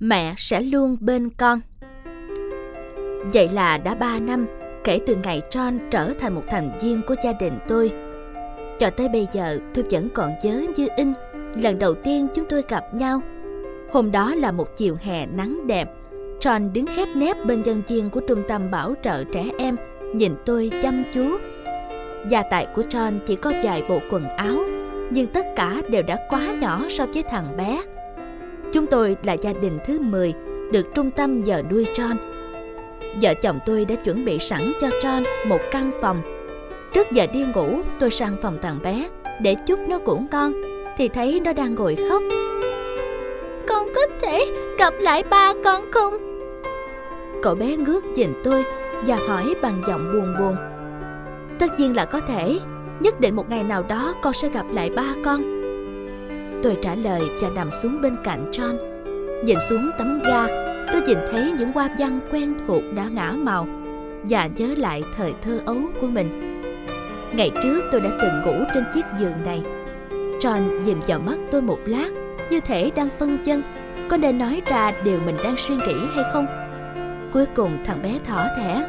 Mẹ sẽ luôn bên con. Vậy là đã 3 năm kể từ ngày John trở thành một thành viên của gia đình tôi. Cho tới bây giờ tôi vẫn còn nhớ như in lần đầu tiên chúng tôi gặp nhau. Hôm đó là một chiều hè nắng đẹp. John đứng khép nép bên nhân viên của trung tâm bảo trợ trẻ em, nhìn tôi chăm chú. Gia tài của John chỉ có vài bộ quần áo, nhưng tất cả đều đã quá nhỏ so với thằng bé. Chúng tôi là gia đình thứ 10 được trung tâm giờ nuôi John. Vợ chồng tôi đã chuẩn bị sẵn cho John một căn phòng. Trước giờ đi ngủ, tôi sang phòng thằng bé để chúc nó ngủ ngon, thì thấy nó đang ngồi khóc. Con có thể gặp lại ba con không? Cậu bé ngước nhìn tôi và hỏi bằng giọng buồn buồn. Tất nhiên là có thể. Nhất định một ngày nào đó con sẽ gặp lại ba con. Tôi trả lời và nằm xuống bên cạnh John. Nhìn xuống tấm ga, tôi nhìn thấy những hoa văn quen thuộc đã ngả màu và nhớ lại thời thơ ấu của mình. Ngày trước tôi đã từng ngủ trên chiếc giường này. John nhìn vào mắt tôi một lát, như thể đang phân vân có nên nói ra điều mình đang suy nghĩ hay không. Cuối cùng thằng bé thỏ thẻ.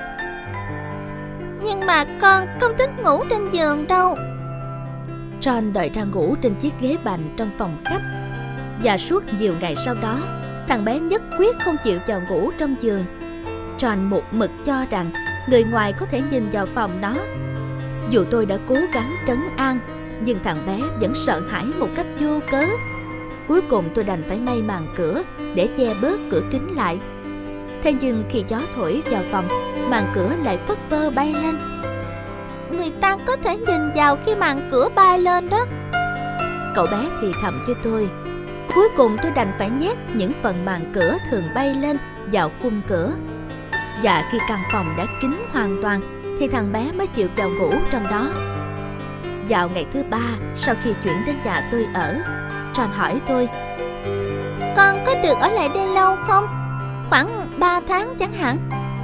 Nhưng mà con không thích ngủ trên giường đâu. John đòi ra ngủ trên chiếc ghế bành trong phòng khách. Và suốt nhiều ngày sau đó, thằng bé nhất quyết không chịu vào ngủ trong giường. John một mực cho rằng người ngoài có thể nhìn vào phòng nó. Dù tôi đã cố gắng trấn an, nhưng thằng bé vẫn sợ hãi một cách vô cớ. Cuối cùng tôi đành phải may màn cửa để che bớt cửa kính lại. Thế nhưng khi gió thổi vào phòng, màn cửa lại phất phơ bay lên. Người ta có thể nhìn vào khi màn cửa bay lên đó. Cậu bé thì thầm với tôi. Cuối cùng tôi đành phải nhét những phần màn cửa thường bay lên vào khung cửa. Và khi căn phòng đã kín hoàn toàn thì thằng bé mới chịu vào ngủ trong đó. Vào ngày thứ 3 sau khi chuyển đến nhà tôi ở, John hỏi tôi: Con có được ở lại đây lâu không? Khoảng 3 tháng chẳng hạn.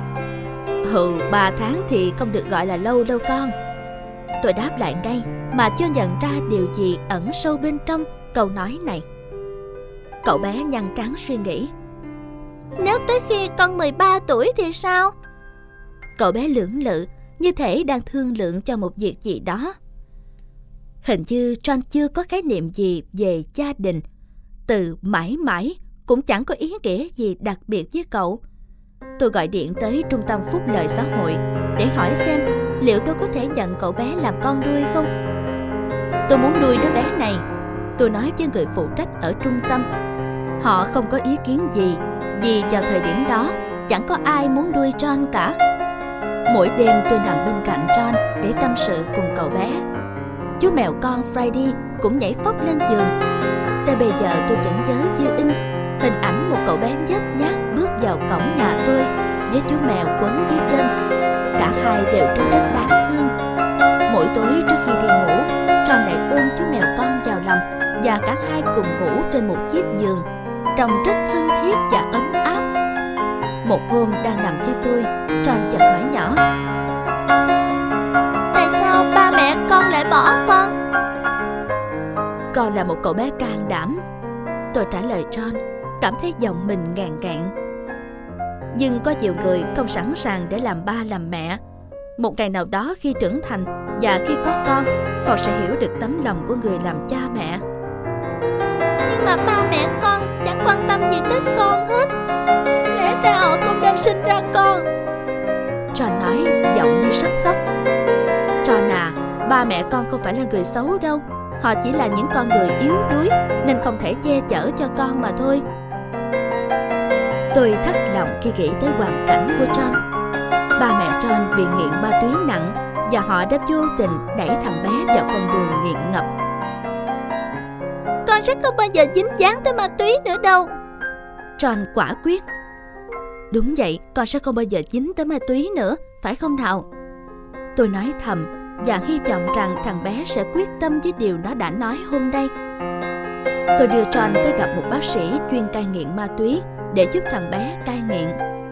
3 tháng thì không được gọi là lâu đâu con. Tôi đáp lại ngay mà chưa nhận ra điều gì ẩn sâu bên trong câu nói này. Cậu bé nhăn trán suy nghĩ. Nếu tới khi con 13 tuổi thì sao? Cậu bé lưỡng lự, như thể đang thương lượng cho một việc gì đó. Hình như John chưa có khái niệm gì về gia đình. Từ mãi mãi cũng chẳng có ý nghĩa gì đặc biệt với cậu. Tôi gọi điện tới trung tâm phúc lợi xã hội để hỏi xem liệu tôi có thể nhận cậu bé làm con nuôi không. Tôi muốn nuôi đứa bé này, tôi nói với người phụ trách ở trung tâm. Họ không có ý kiến gì, vì vào thời điểm đó chẳng có ai muốn nuôi John cả. Mỗi đêm tôi nằm bên cạnh John để tâm sự cùng cậu bé. Chú mèo con Friday cũng nhảy phóc lên giường. Tới bây giờ tôi vẫn nhớ như in hình ảnh một cậu bé nhếch nhác bước vào cổng nhà tôi với chú mèo quấn dưới chân. Cả hai đều trông rất đáng thương. Mỗi tối trước khi đi ngủ, John lại ôm chú mèo con vào lòng và cả hai cùng ngủ trên một chiếc giường, trông rất thân thiết và ấm áp. Một hôm đang nằm với tôi, John chợt hỏi nhỏ: Tại sao ba mẹ con lại bỏ con? Con là một cậu bé can đảm, tôi trả lời John, cảm thấy giọng mình ngàn ngạn. Nhưng có nhiều người không sẵn sàng để làm ba làm mẹ. Một ngày nào đó khi trưởng thành và khi có con sẽ hiểu được tấm lòng của người làm cha mẹ. Nhưng mà ba mẹ con chẳng quan tâm gì tới con hết. Lẽ ra họ không nên sinh ra con. John nói giọng như sắp khóc. John à, ba mẹ con không phải là người xấu đâu. Họ chỉ là những con người yếu đuối nên không thể che chở cho con mà thôi. Tôi thắt lòng khi nghĩ tới hoàn cảnh của John. Ba mẹ John bị nghiện ma túy nặng và họ đã vô tình đẩy thằng bé vào con đường nghiện ngập. Con sẽ không bao giờ dính dáng tới ma túy nữa đâu. John quả quyết. Đúng vậy, con sẽ không bao giờ dính tới ma túy nữa, phải không nào? Tôi nói thầm và hy vọng rằng thằng bé sẽ quyết tâm với điều nó đã nói hôm nay. Tôi đưa John tới gặp một bác sĩ chuyên cai nghiện ma túy để giúp thằng bé cai nghiện.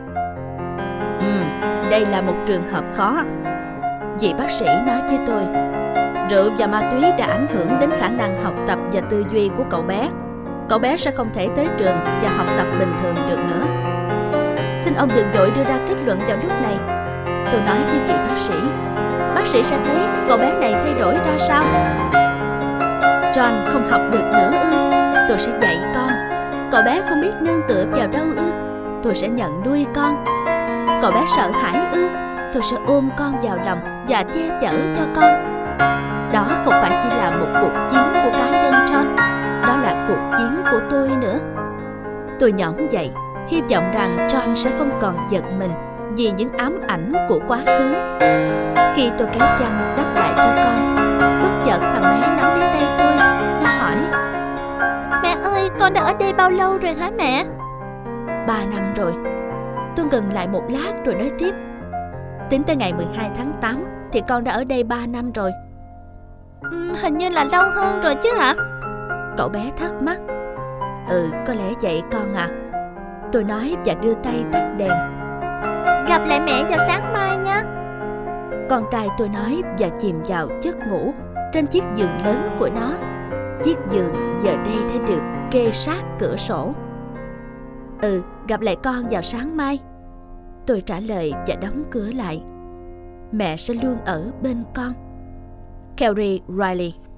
Đây là một trường hợp khó. Vị bác sĩ nói với tôi, rượu và ma túy đã ảnh hưởng đến khả năng học tập và tư duy của cậu bé. cậu bé sẽ không thể tới trường và học tập bình thường được nữa. Xin ông đừng vội đưa ra kết luận vào lúc này. Tôi nói với chị bác sĩ. Bác sĩ sẽ thấy cậu bé này thay đổi ra sao. John không học được nữa ư? Tôi sẽ dạy con. Cậu bé không biết nương tựa vào đâu ư? Tôi sẽ nhận nuôi con. Cậu bé sợ hãi ư? Tôi sẽ ôm con vào lòng và che chở cho con. Đó không phải chỉ là một cuộc chiến của cá nhân John, đó là cuộc chiến của tôi nữa. Tôi nhõm dậy, hy vọng rằng John sẽ không còn giật mình vì những ám ảnh của quá khứ. Khi tôi kéo chăn đắp lại cho con, bất chợt thằng bé nắm lấy tay tôi. Nó hỏi: Mẹ ơi, con đã ở đây bao lâu rồi hả mẹ? 3 năm rồi. Tôi ngừng lại một lát rồi nói tiếp: Tính tới ngày 12 tháng 8 thì con đã ở đây 3 năm rồi. Hình như là lâu hơn rồi chứ hả? Cậu bé thắc mắc. Có lẽ vậy con ạ. Tôi nói và đưa tay tắt đèn. Gặp lại mẹ vào sáng mai nha. Con trai tôi nói và chìm vào giấc ngủ trên chiếc giường lớn của nó. Chiếc giường giờ đây đã được kê sát cửa sổ. Gặp lại con vào sáng mai, tôi trả lời và đóng cửa lại. Mẹ sẽ luôn ở bên con. Carrie Riley.